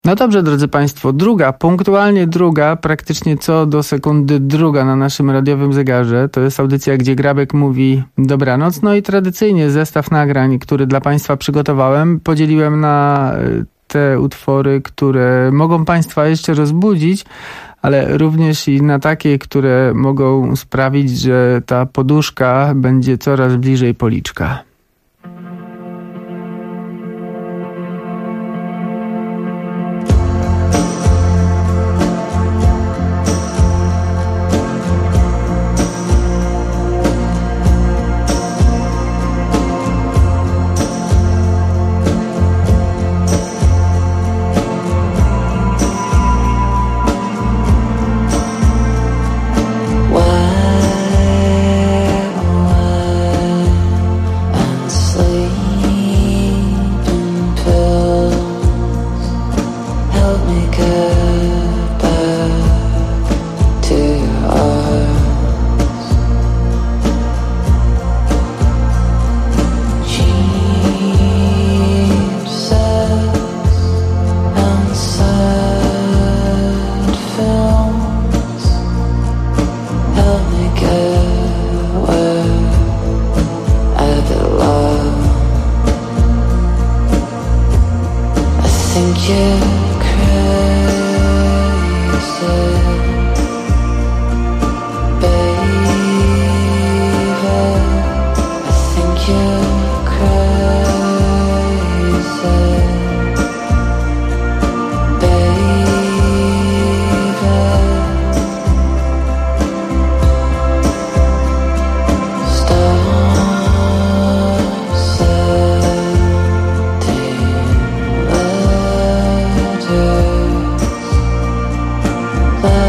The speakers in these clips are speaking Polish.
No dobrze, drodzy Państwo, punktualnie druga, praktycznie co do sekundy druga na naszym radiowym zegarze. To jest audycja, gdzie Grabek mówi dobranoc. No i tradycyjnie zestaw nagrań, który dla Państwa przygotowałem, podzieliłem na te utwory, które mogą Państwa jeszcze rozbudzić, ale również i na takie, które mogą sprawić, że ta poduszka będzie coraz bliżej policzka. But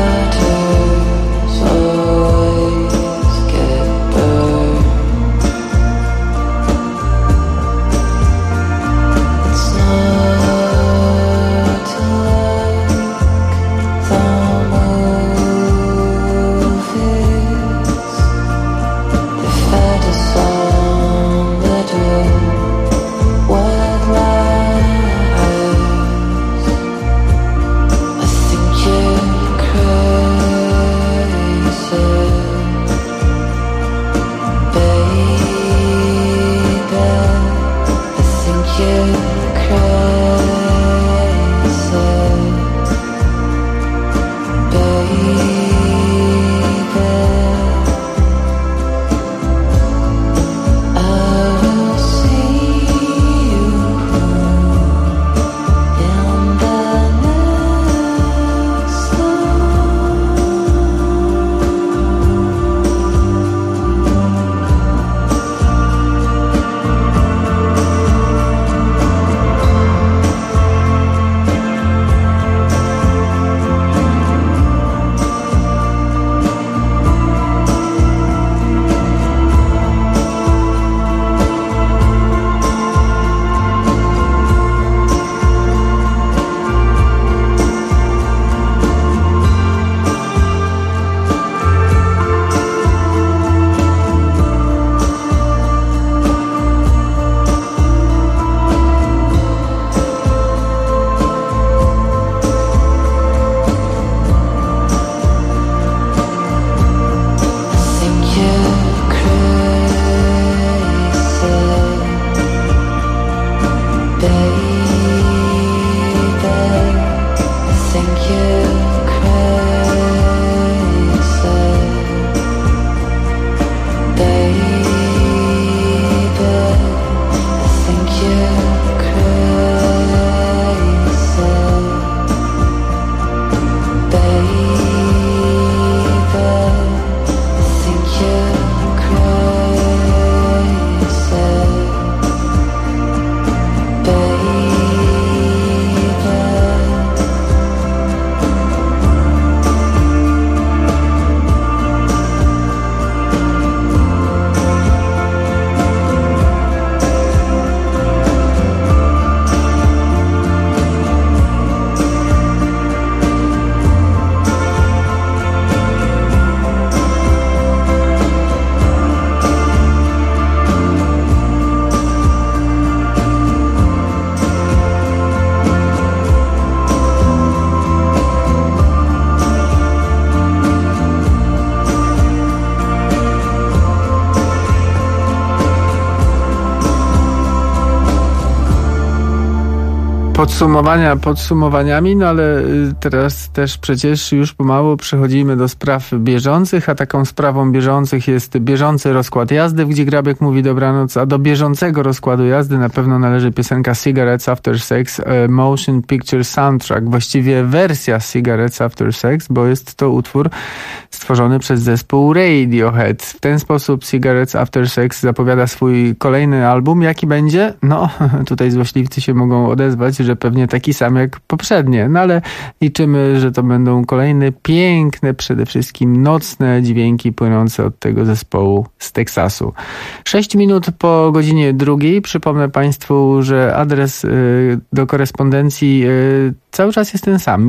podsumowaniami, no ale teraz też przecież już pomału przechodzimy do spraw bieżących, a taką sprawą bieżących jest bieżący rozkład jazdy, gdzie Grabek mówi dobranoc, a do bieżącego rozkładu jazdy na pewno należy piosenka Cigarettes After Sex, Motion Picture Soundtrack, właściwie wersja Cigarettes After Sex, bo jest to utwór stworzony przez zespół Radiohead. W ten sposób Cigarettes After Sex zapowiada swój kolejny album. Jaki będzie? No, tutaj złośliwcy się mogą odezwać, że pewnie taki sam jak poprzednie. No ale liczymy, że to będą kolejne piękne, przede wszystkim nocne dźwięki płynące od tego zespołu z Teksasu. 6 minut po godzinie 2. Przypomnę Państwu, że adres do korespondencji cały czas jest ten sam.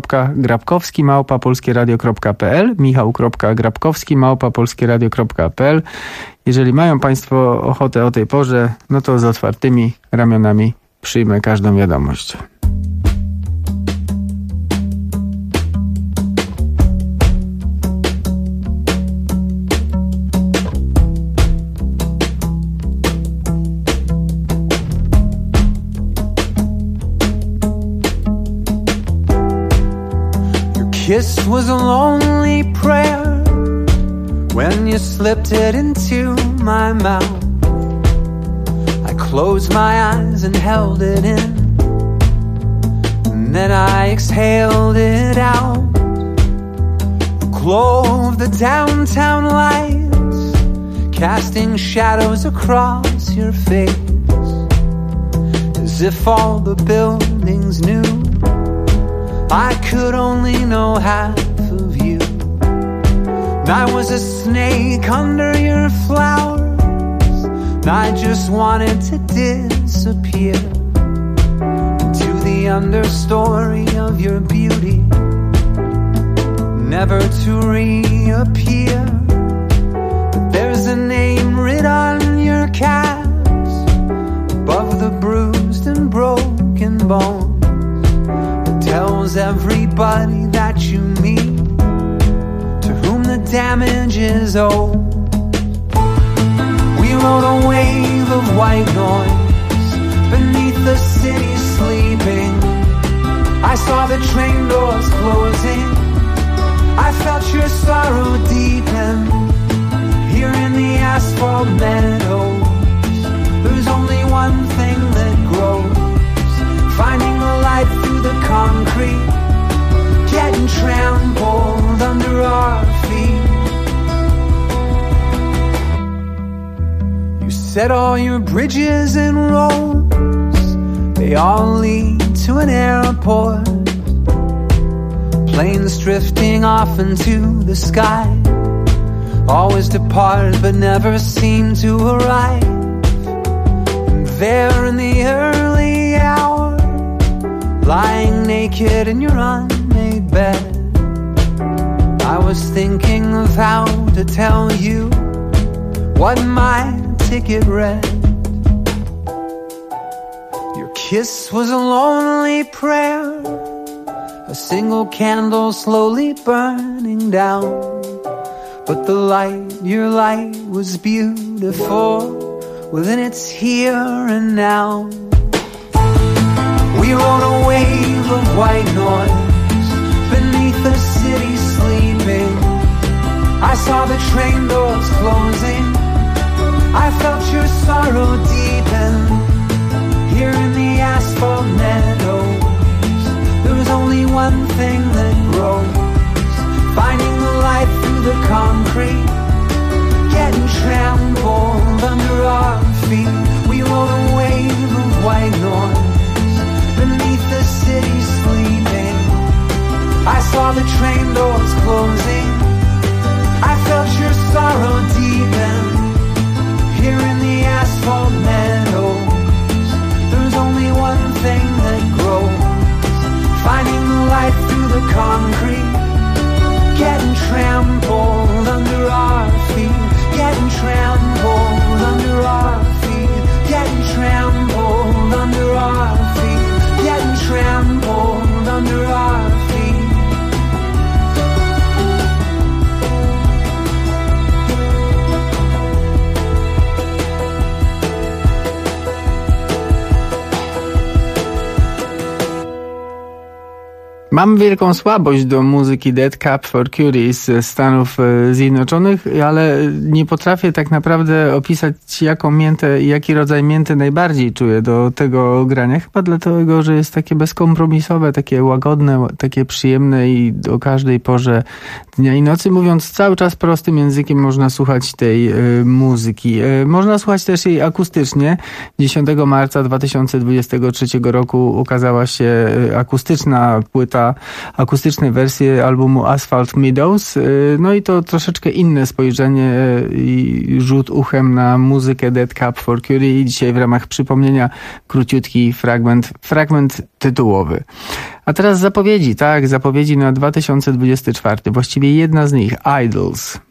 michał.grabkowski@polskieradio.pl michał.grabkowski@polskieradio.pl. Jeżeli mają Państwo ochotę o tej porze, no to z otwartymi ramionami przyjmę każdą wiadomość. Kiss was a lonely prayer when you slipped it into my mouth. I closed my eyes and held it in, and then I exhaled it out. The glow of the downtown lights casting shadows across your face, as if all the buildings knew I could only know half of you. And I was a snake under your flowers, and I just wanted to disappear into the understory of your beauty, never to reappear. But there's a name written on your calves, above the bruised and broken bones, tells everybody that you meet to whom the damage is owed. We rode a wave of white noise beneath the city sleeping. I saw the train doors closing. I felt your sorrow deepen here in the asphalt meadows. There's only one thing that grows, finding the light through the concrete, getting trampled under our feet. You set all your bridges and roads, they all lead to an airport. Planes drifting off into the sky, always depart but never seem to arrive. And there in the early hours, lying naked in your unmade bed, I was thinking of how to tell you what my ticket read. Your kiss was a lonely prayer, a single candle slowly burning down. But the light, your light was beautiful within its here and now. We rode a wave of white noise beneath the city sleeping. I saw the train doors closing. I felt your sorrow deepen here in the asphalt meadows. There was only one thing that grows, finding the light through the concrete, getting trampled under our feet. We rode a wave of white noise beneath the city sleeping. I saw the train doors closing. I felt your sorrow deepen here in the asphalt meadows. There's only one thing that grows, finding the light through the concrete, getting trampled under our feet, getting trampled under our feet, getting trampled under our feet, getting trampled under our feet. Mam wielką słabość do muzyki Dead Cup for Cutie z Stanów Zjednoczonych, ale nie potrafię tak naprawdę opisać, jaki rodzaj mięty najbardziej czuję do tego grania. Chyba dlatego, że jest takie bezkompromisowe, takie łagodne, takie przyjemne i o każdej porze dnia i nocy. Mówiąc cały czas prostym językiem, można słuchać tej muzyki. Można słuchać też jej akustycznie. 10 marca 2023 roku ukazała się akustyczna płyta, akustyczne wersje albumu Asphalt Meadows. No i to troszeczkę inne spojrzenie i rzut uchem na muzykę Dead Cup for Cutie i dzisiaj w ramach przypomnienia króciutki fragment tytułowy. A teraz zapowiedzi na 2024. Właściwie jedna z nich, Idols.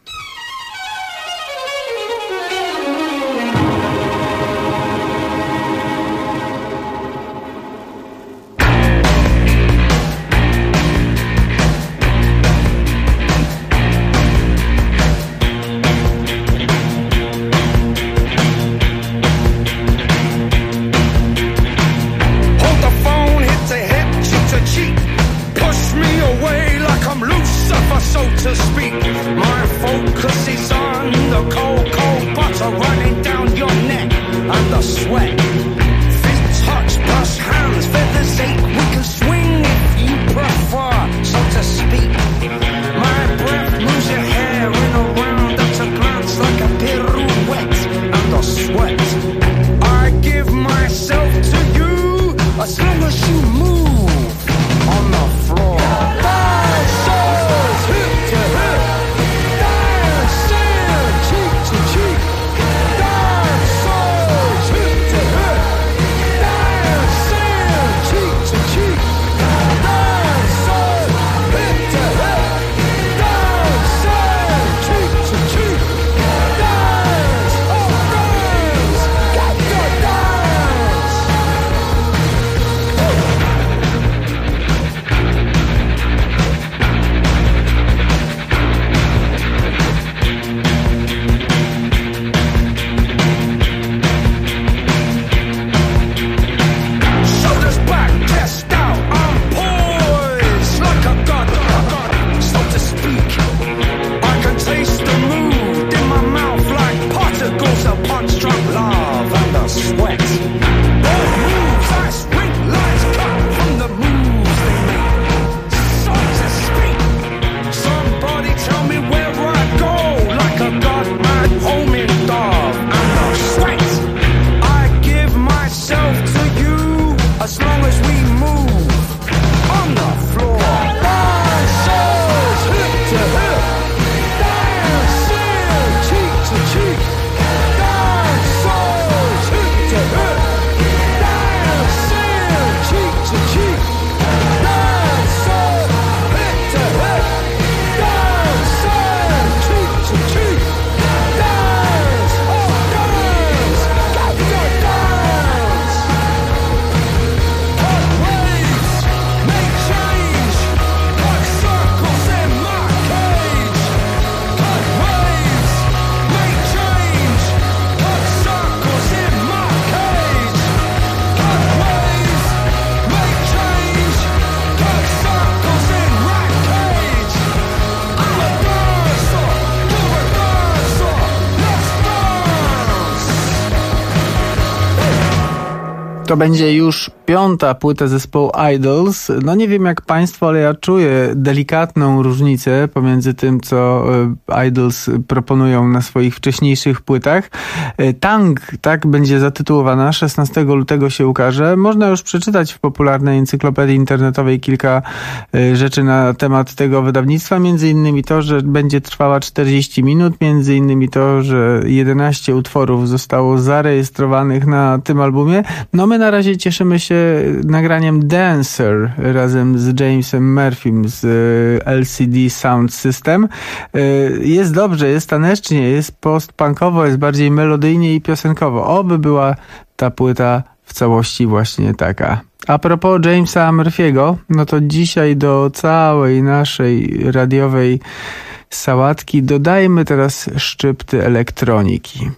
To będzie już 5. płyta zespołu Idols. No nie wiem jak państwo, ale ja czuję delikatną różnicę pomiędzy tym, co Idols proponują na swoich wcześniejszych płytach. Tang, tak będzie zatytułowana, 16 lutego się ukaże. Można już przeczytać w popularnej encyklopedii internetowej kilka rzeczy na temat tego wydawnictwa. Między innymi to, że będzie trwała 40 minut. Między innymi to, że 11 utworów zostało zarejestrowanych na tym albumie. No my na razie cieszymy się nagraniem Dancer razem z Jamesem Murphym z LCD Sound System. Jest dobrze, jest tanecznie, jest post-punkowo, jest bardziej melodyjnie i piosenkowo. Oby była ta płyta w całości właśnie taka. A propos Jamesa Murphy'ego, no to dzisiaj do całej naszej radiowej sałatki dodajmy teraz szczypty elektroniki.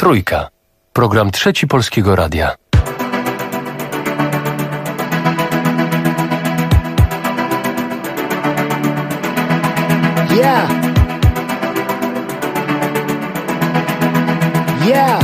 Trójka. Program Trzeci Polskiego Radia. Yeah. Yeah.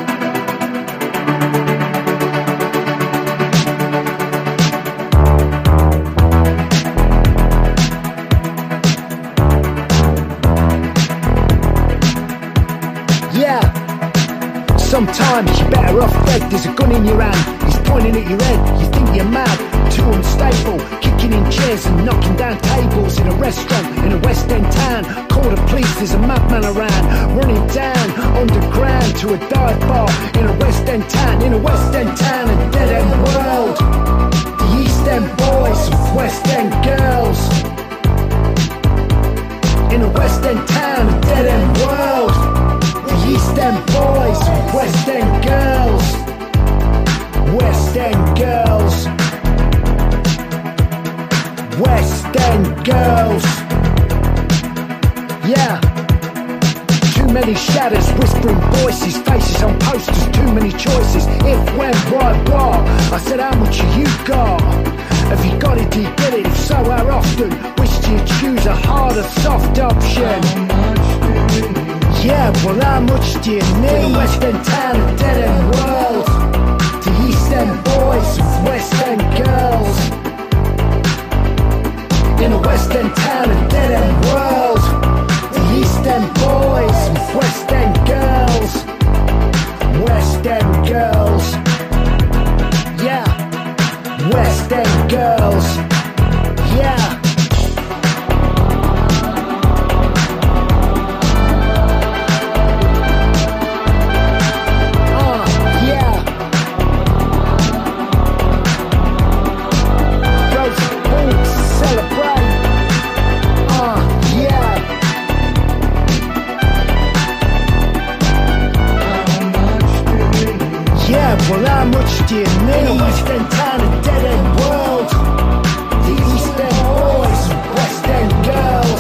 Yeah. Sometimes you're better off dead. There's a gun in your hand, he's pointing at your head. You think you're mad, too unstable, kicking in chairs and knocking down tables in a restaurant in a West End town. Call the police, there's a madman around, running down underground to a dive bar in a West End town, in a West End town, a dead end world. The East End boys with West End girls. In a West End town, a dead end world. The East End boys with West End girls. West End girls. West End girls. Yeah. Too many shadows, whispering voices, faces on posters, too many choices. If, when, why, what? I said, how much have you got? Have you got it, do you get it? If so, how often? Wish you choose a harder, soft option. Yeah, well, how much do you need? In a West End town, a dead end world. The East End boys with West End girls. In a West End town, a dead end world. The East End boys with West End girls. West End girls. Yeah. West End girls. Yeah. Well, how much do you need? In a West End town, a dead end world. The East End boys, West End girls.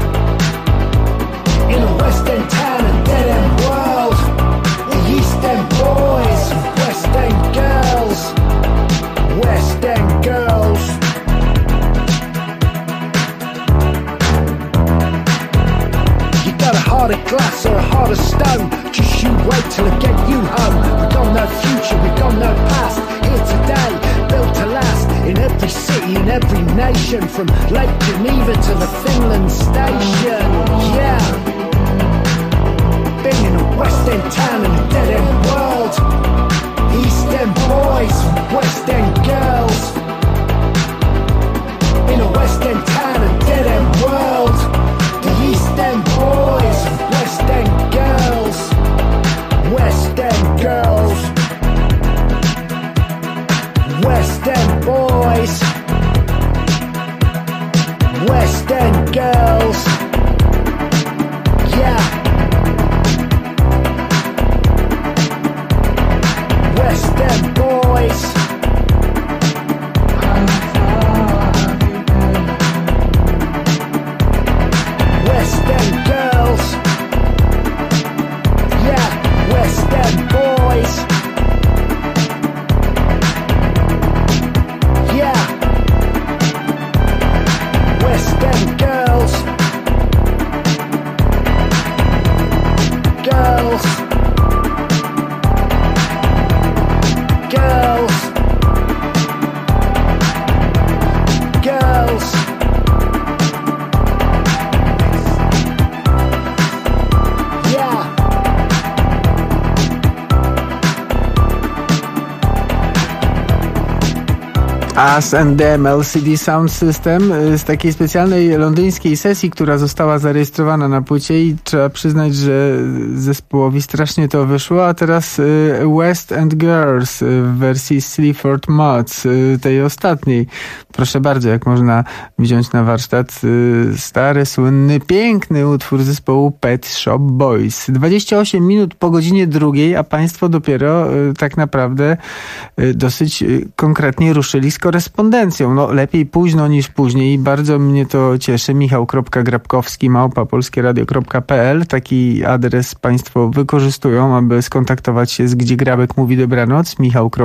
In a West End town, a dead end world. The East End boys, West End girls. West End girls. You got a heart of glass or a heart of stone. Just you wait till I get you home. We got no future, we got no past. Here today, built to last. In every city, in every nation, from Lake Geneva to the Finland station. Yeah. Been in a West End town and a dead end world. East End boys, West End girls. In a West End town, a dead end world. The East End boys, West End girls. West End girls. West End boys. West End girls. Yeah. West End boys. West End girls. Yeah. West End boys. Yeah. West End girls. Girls. Girls. Girls. Yeah. Us and Them LCD Sound System z takiej specjalnej londyńskiej sesji, która została zarejestrowana na płycie i trzeba przyznać, że zespołowi strasznie to wyszło, a teraz West End Girls w wersji Sleaford Mods, tej ostatniej proszę bardzo, jak można wziąć na warsztat stary, słynny, piękny utwór zespołu Pet Shop Boys. 28 minut po godzinie 2, a państwo dopiero tak naprawdę dosyć konkretnie ruszyli z korespondencją. No lepiej późno niż później. Bardzo mnie to cieszy. Michał.grabkowski@polskieradio.pl. Taki adres państwo wykorzystują, aby skontaktować się z Gdzie Grabek mówi dobranoc.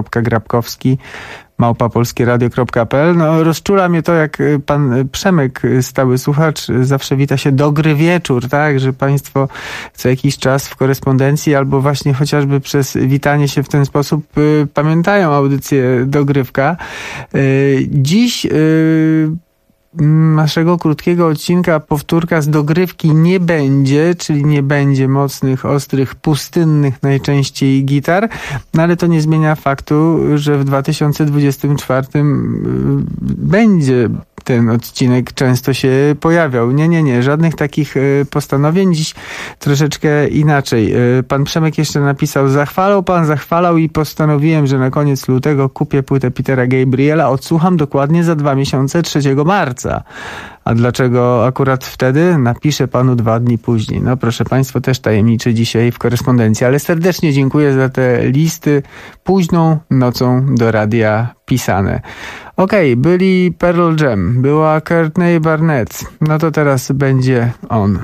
Michał.grabkowski@polskieradio.pl. No, rozczula mnie to, jak pan Przemek, stały słuchacz, zawsze wita się dobry wieczór, tak? Że państwo co jakiś czas w korespondencji albo właśnie chociażby przez witanie się w ten sposób pamiętają audycję Dogrywka. Dziś naszego krótkiego odcinka powtórka z dogrywki nie będzie, czyli nie będzie mocnych, ostrych, pustynnych najczęściej gitar, no ale to nie zmienia faktu, że w 2024 będzie ten odcinek często się pojawiał. Nie, żadnych takich postanowień. Dziś troszeczkę inaczej. Pan Przemek jeszcze napisał: zachwalał i postanowiłem, że na koniec lutego kupię płytę Petera Gabriela. Odsłucham dokładnie za 2 miesiące, 3 marca. A dlaczego akurat wtedy? Napiszę panu 2 dni później. No proszę państwa, też tajemniczy dzisiaj w korespondencji, ale serdecznie dziękuję za te listy późną nocą do radia pisane. Okej, byli Pearl Jam, była Courtney Barnett. No to teraz będzie on.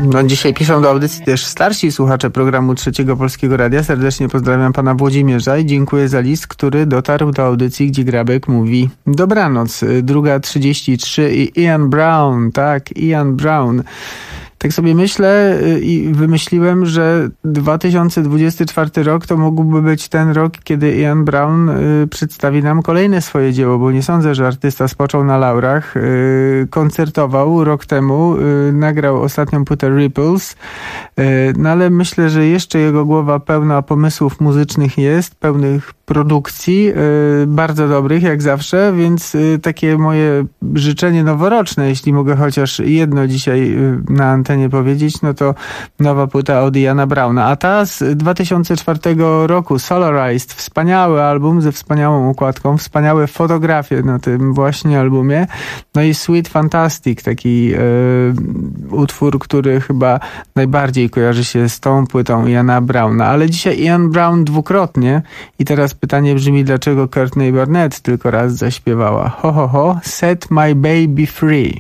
No, dzisiaj piszą do audycji też starsi słuchacze programu Trzeciego Polskiego Radia. Serdecznie pozdrawiam pana Włodzimierza i dziękuję za list, który dotarł do audycji, gdzie Grabek mówi dobranoc. 2:33 i Ian Brown, tak, Ian Brown. Tak sobie myślę i wymyśliłem, że 2024 rok to mógłby być ten rok, kiedy Ian Brown przedstawi nam kolejne swoje dzieło, bo nie sądzę, że artysta spoczął na laurach. Koncertował rok temu, nagrał ostatnią płytę Ripples, no ale myślę, że jeszcze jego głowa pełna pomysłów muzycznych jest, pełnych produkcji, bardzo dobrych jak zawsze, więc takie moje życzenie noworoczne, jeśli mogę chociaż jedno dzisiaj na antenie powiedzieć, no to nowa płyta od Iana Browna. A ta z 2004 roku, Solarized, wspaniały album ze wspaniałą układką, wspaniałe fotografie na tym właśnie albumie, no i Sweet Fantastic, taki utwór, który chyba najbardziej kojarzy się z tą płytą Iana Browna. Ale dzisiaj Ian Brown dwukrotnie i teraz pytanie brzmi, dlaczego Courtney Barnett tylko raz zaśpiewała. Ho, ho, ho, Set My Baby Free.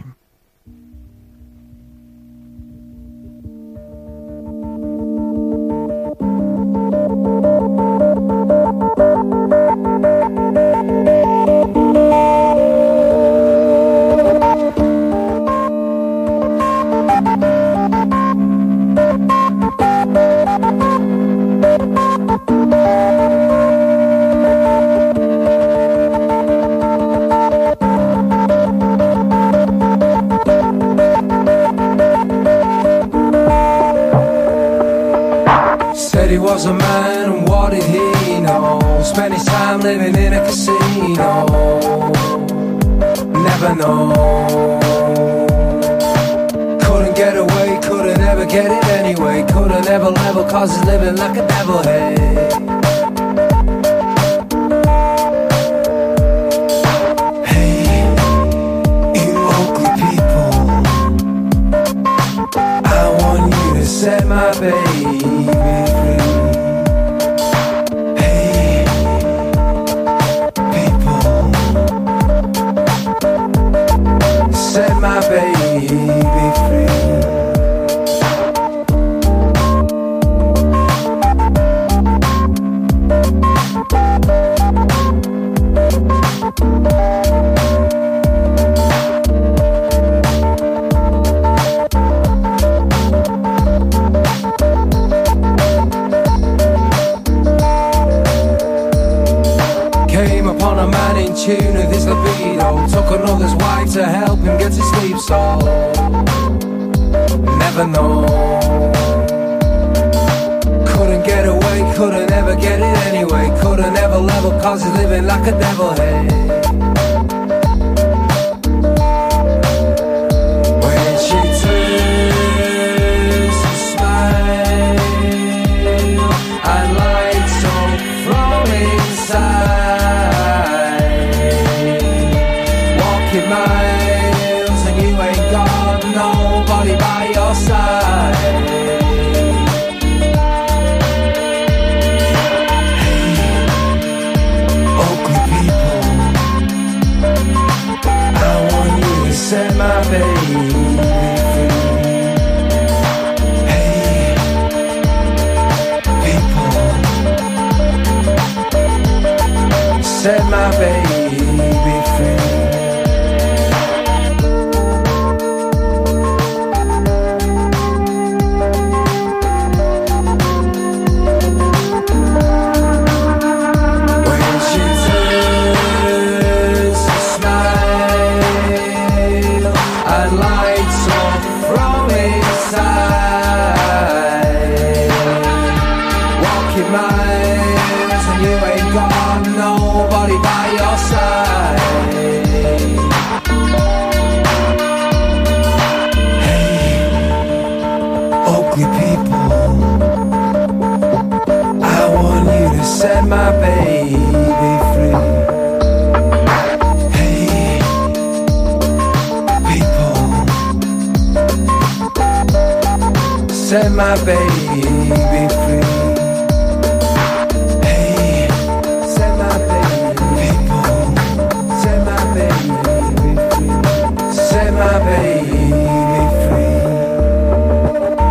He was a man, and what did he know? Spent his time living in a casino. Never know. Couldn't get away, couldn't ever get it anyway. Couldn't ever level, cause he's living like a devil, hey. Hey, you ugly people, I want you to set my baby free. Set my baby free. Came upon a man in tune with his libido, took another's wife to help him get to sleep, so never know. Couldn't get away, couldn't ever get it anyway. Couldn't ever level, cause he's living like a devil, hey. When she turns to smile and lights up from inside, walking miles and you ain't got nobody by your side. Set my baby free. Hey, people, set my baby free. Set my baby free. Hey, people, set my baby free. Hey, set my baby, people, set my baby free. Set my baby free.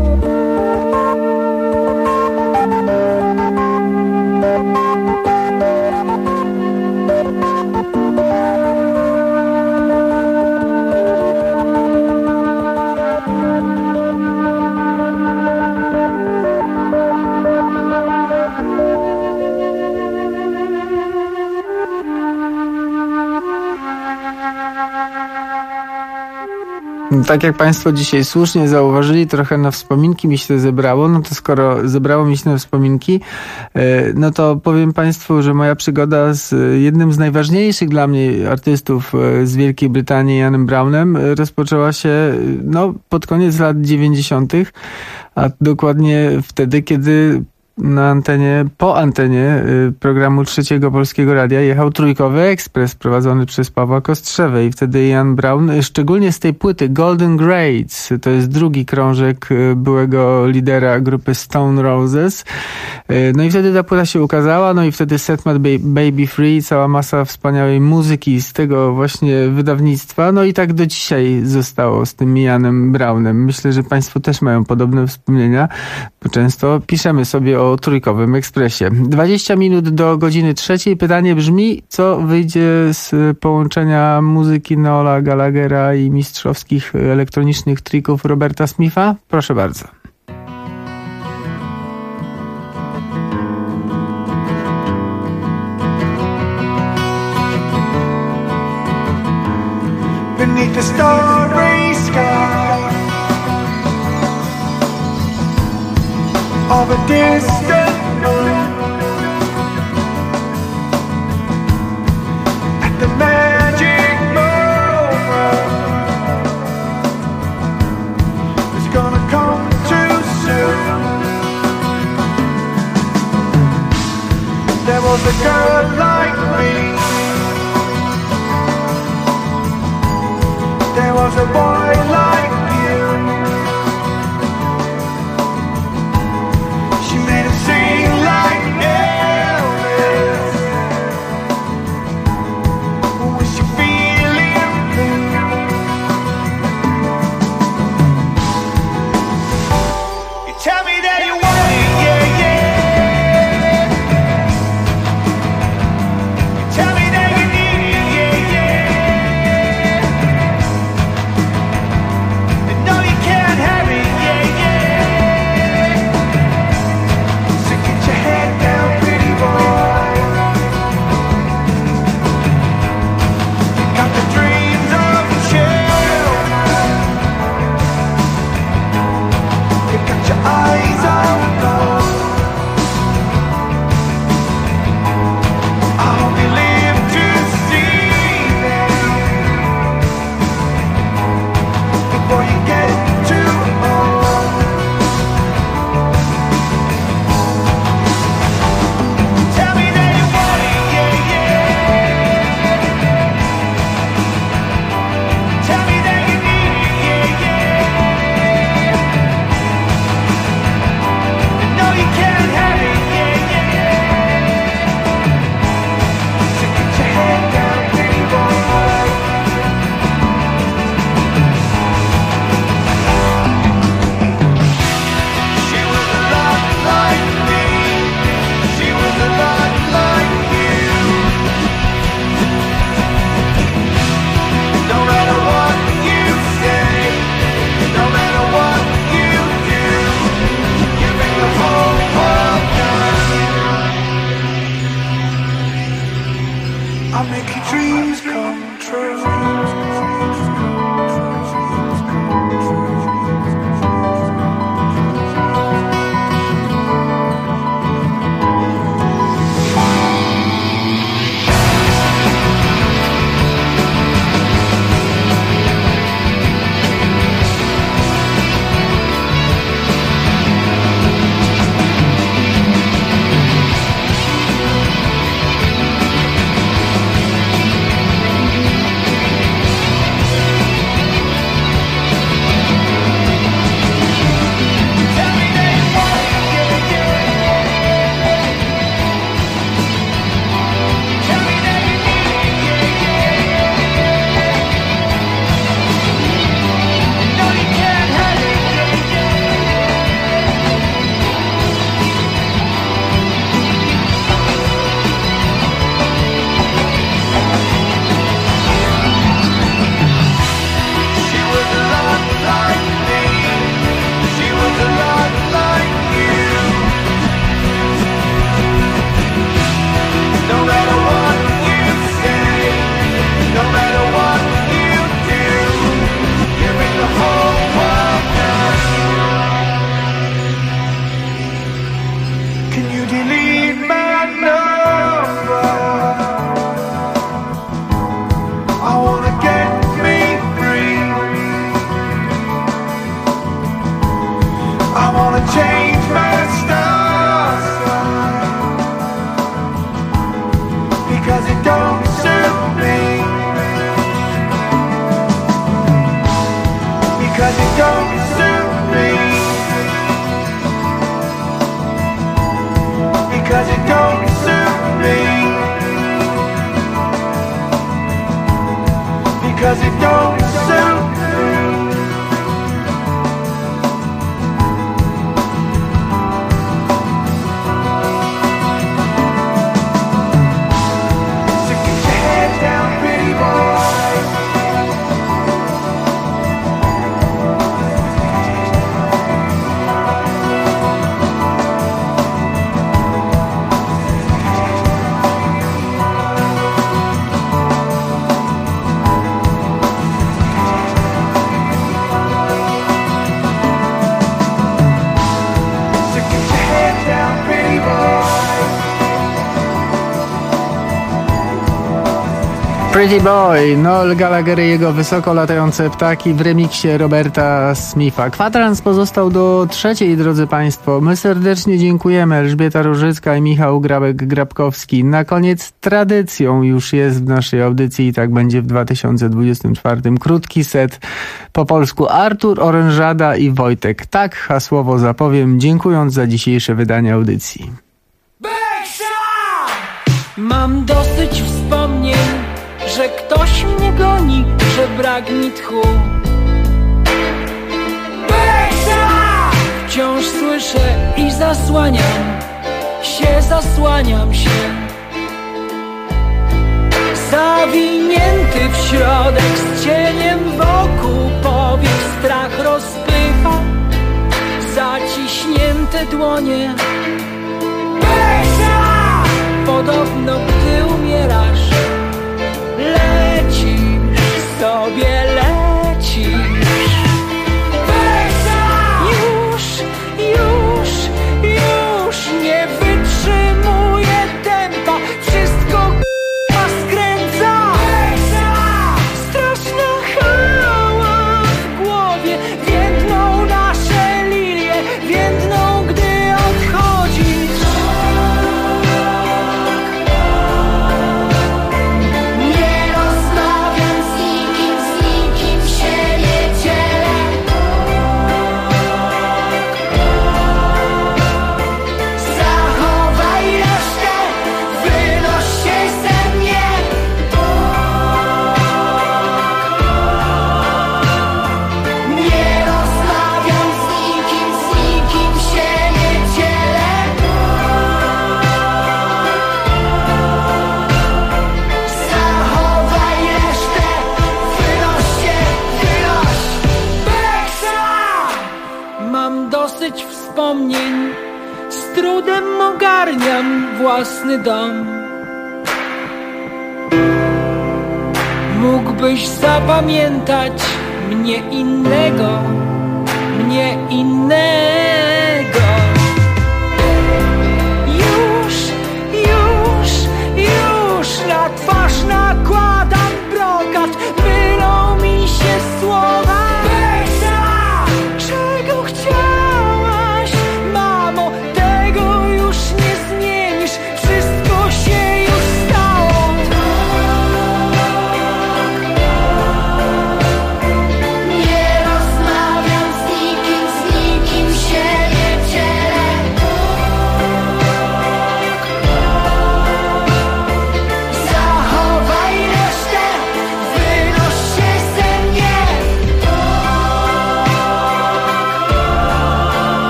Tak jak Państwo dzisiaj słusznie zauważyli, trochę na wspominki mi się zebrało. No to skoro zebrało mi się na wspominki, no to powiem Państwu, że moja przygoda z jednym z najważniejszych dla mnie artystów z Wielkiej Brytanii, Ianem Brownem, rozpoczęła się pod koniec lat 90., a dokładnie wtedy, kiedy po antenie programu Trzeciego Polskiego Radia jechał Trójkowy Ekspres prowadzony przez Pawła Kostrzewę i wtedy Ian Brown, szczególnie z tej płyty Golden Grades, to jest drugi krążek byłego lidera grupy Stone Roses, no i wtedy ta płyta się ukazała, no i wtedy Set My Baby Free, cała masa wspaniałej muzyki z tego właśnie wydawnictwa, no i tak do dzisiaj zostało z tym Ianem Brownem. Myślę, że Państwo też mają podobne wspomnienia, bo często piszemy sobie o Trójkowym Ekspresie. 20 minut do godziny 3. Pytanie brzmi, co wyjdzie z połączenia muzyki Noela Gallaghera i mistrzowskich elektronicznych trików Roberta Smitha? Proszę bardzo. Beneath the starry sky of a distant moon, at the magic moment, it's gonna come too soon. There was a girl like me, there was a boy like you. She made it sing like Elvis. Was she feeling blue? You tell me that you want it, yeah, yeah. You tell me that you need it, yeah, yeah. And no, you can't have it, yeah, yeah. So get your head down, pretty boy. You got the dreams of children. You got your eyes on gold. I hope you live to see them before you get too old. Tell me that you want it, yeah, yeah. Tell me that you need it, yeah, yeah. And no, you can't have it, yeah, yeah. So get your head down, pretty boy. because it don't suit me, because it don't suit me, because it don't suit me. Pretty Boy, Noel Gallagher i jego wysoko latające ptaki w remiksie Roberta Smitha. Kwadrans pozostał do trzeciej, drodzy Państwo. My serdecznie dziękujemy. Elżbieta Różycka i Michał Grabek-Grabkowski. Na koniec tradycją już jest w naszej audycji i tak będzie w 2024. Krótki set po polsku. Artur, Orężada i Wojtek. Tak hasłowo zapowiem, dziękując za dzisiejsze wydanie audycji. Mam dosyć wspomnień, że ktoś mnie goni, że brak mi tchu. Wciąż słyszę i zasłaniam się. Zawinięty w środek z cieniem wokół, powiek strach rozpycha zaciśnięte dłonie. Podobno gdy umierasz, lecisz, sobie lecisz. Już nie wytrzymuję tempa, wszystko k***a skręca. Straszna chała w głowie, więdną nasze lilie, więdną gdy odchodzisz. Wspomnień, z trudem ogarniam własny dom. Mógłbyś zapamiętać mnie innego. Już na twarz nakładam brokat, mylą mi się słowa. Czego chciałaś, mamo? Tego już nie zmienisz, wszystko się już stało. Nie rozmawiam z nikim się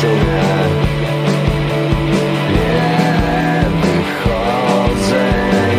sumie nie wychodzę,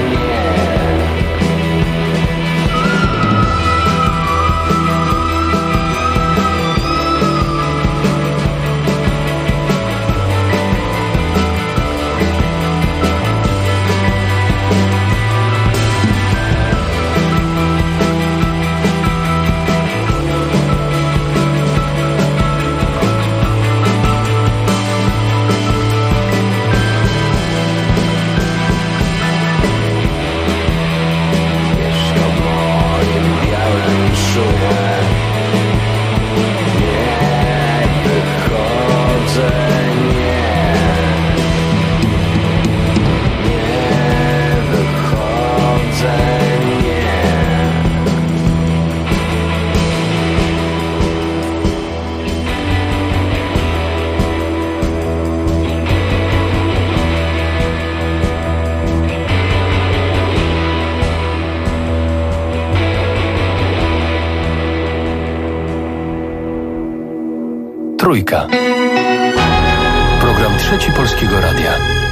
Trójka. Program Trzeci Polskiego Radia.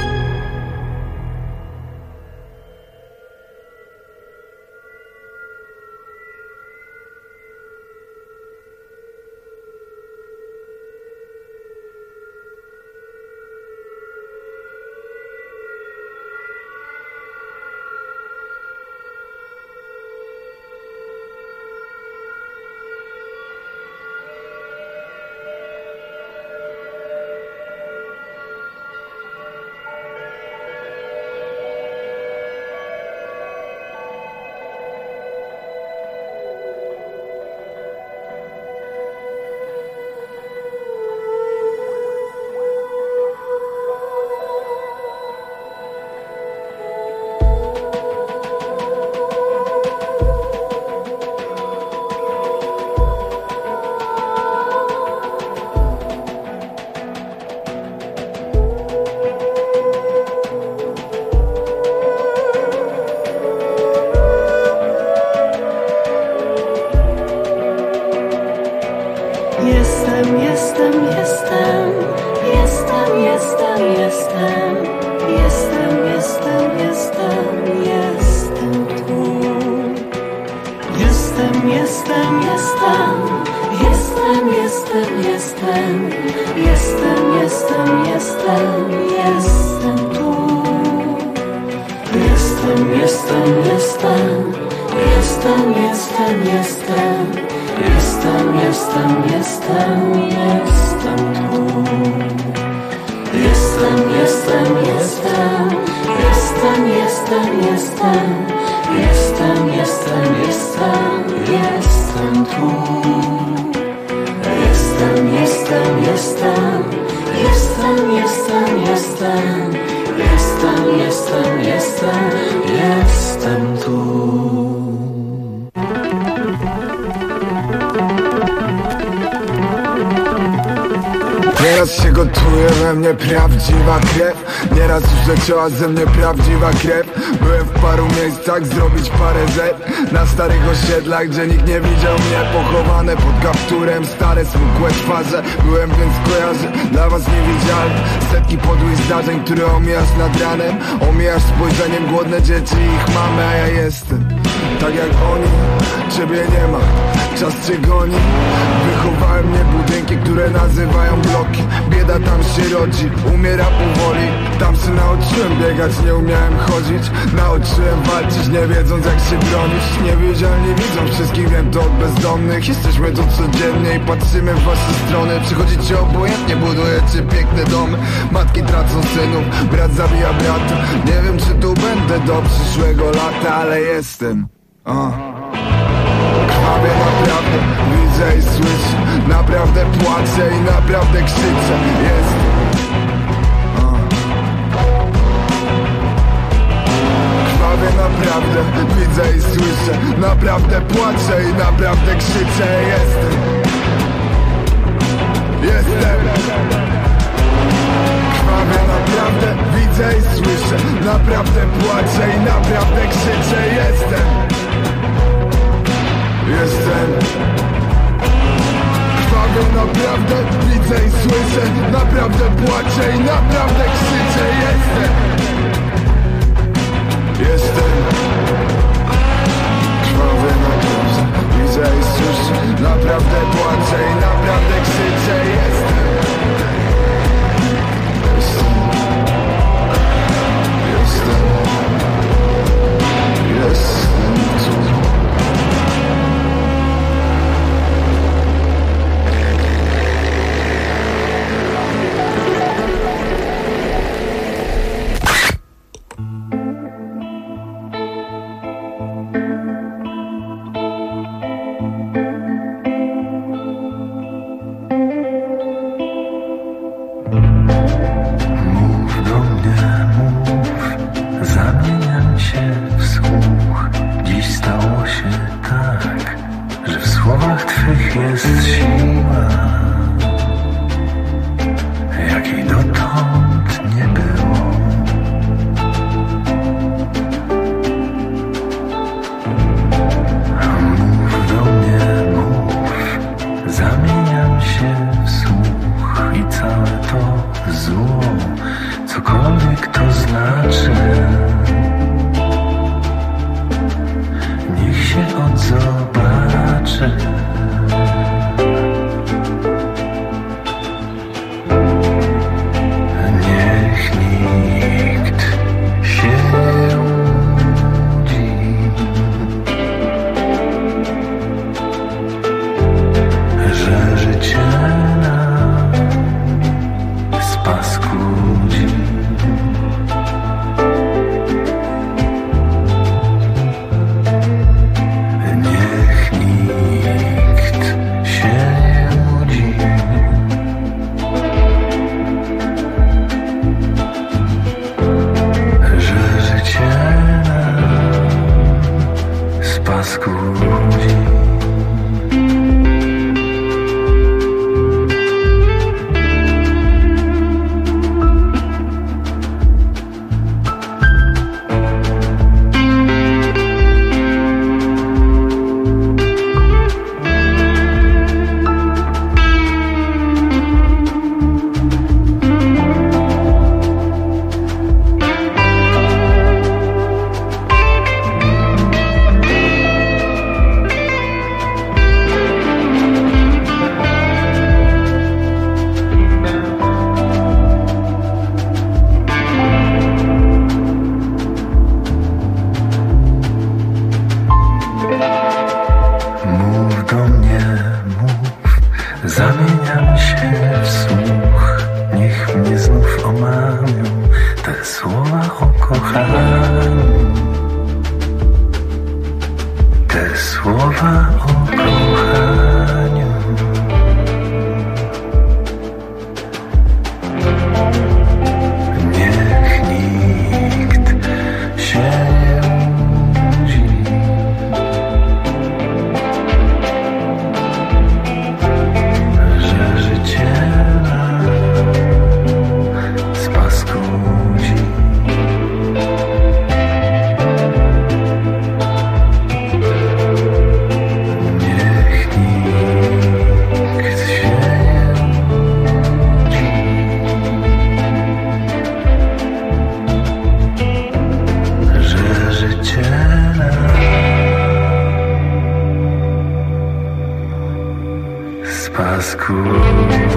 Jestem tu. Nieraz się gotuje we mnie prawdziwa krew. Nieraz już leciała ze mnie prawdziwa krew. Byłem w paru miejscach zrobić parę Z. Na starych osiedlach, gdzie nikt nie widział mnie. Pochowane pod kapturem, stare smukłe twarze. Byłem więc kojarzy, dla was niewidzialny. Setki podłych zdarzeń, które omijasz nad ranem. Omijasz spojrzeniem głodne dzieci i ich mamy. A ja jestem tak jak oni, ciebie nie ma, czas cię goni. Wychowałem mnie budynki, które nazywają bloki. Bieda tam się rodzi, umiera powoli. Tam się nauczyłem biegać, nie umiałem chodzić. Nauczyłem walczyć, nie wiedząc jak się bronić. Niewidzialni widzą wszystkich, wiem to od bezdomnych. Jesteśmy tu codziennie i patrzymy w wasze strony. Przychodzicie obojętnie, budujecie piękne domy. Matki tracą synów, brat zabija brata. Nie wiem czy tu będę do przyszłego lata, ale jestem krwawie naprawdę, widzę i słyszę. Naprawdę płaczę i naprawdę krzyczę. Jestem krwawie naprawdę, widzę i słyszę. Naprawdę płaczę i naprawdę krzyczę. Jestem krwawie naprawdę, widzę i słyszę. Naprawdę płaczę i naprawdę krzyczę. Jestem krwawie krwawię, naprawdę widzę i słyszę, naprawdę płaczę i naprawdę krzyczę. Jestem krwawy, naprawdę widzę i słyszę, naprawdę płaczę i naprawdę krzyczę. Jestem tu. Jest siła, jakiej dotąd nie było. Mów do mnie, mów, zamieniam się w słuch i całe to zło, cokolwiek to znaczy, niech się odzobaczy. Zamieniam się w słuch, niech mnie znów omamią te słowa o kochaniu, te słowa o kochaniu. Niech nikt się nie łudzi, że życie nas paskudzi. Niech nikt się nie łudzi, że życie nas paskudzi.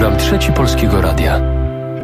Program Trzeci Polskiego Radia.